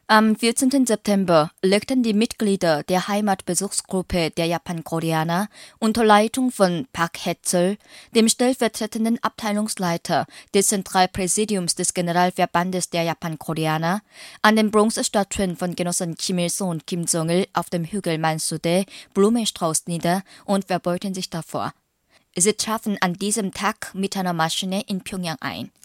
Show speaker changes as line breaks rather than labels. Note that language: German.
Am 14. September legten die Mitglieder der Heimatbesuchsgruppe der Japan-Koreaner unter Leitung von Park Hae-chul, dem stellvertretenden Abteilungsleiter des Zentralpräsidiums des Generalverbandes der Japan-Koreaner, an den Bronzestatuen von Genossen Kim Il-sung und Kim Jong-il auf dem Hügel Mansudae Blumenstrauß nieder und verbeugten sich davor. Sie trafen an diesem Tag mit einer Maschine in Pjöngjang ein.